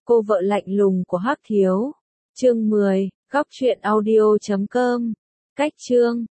Cô vợ lạnh lùng của Hắc Thiếu. Chương 10, góc truyện audio.com. Cách chương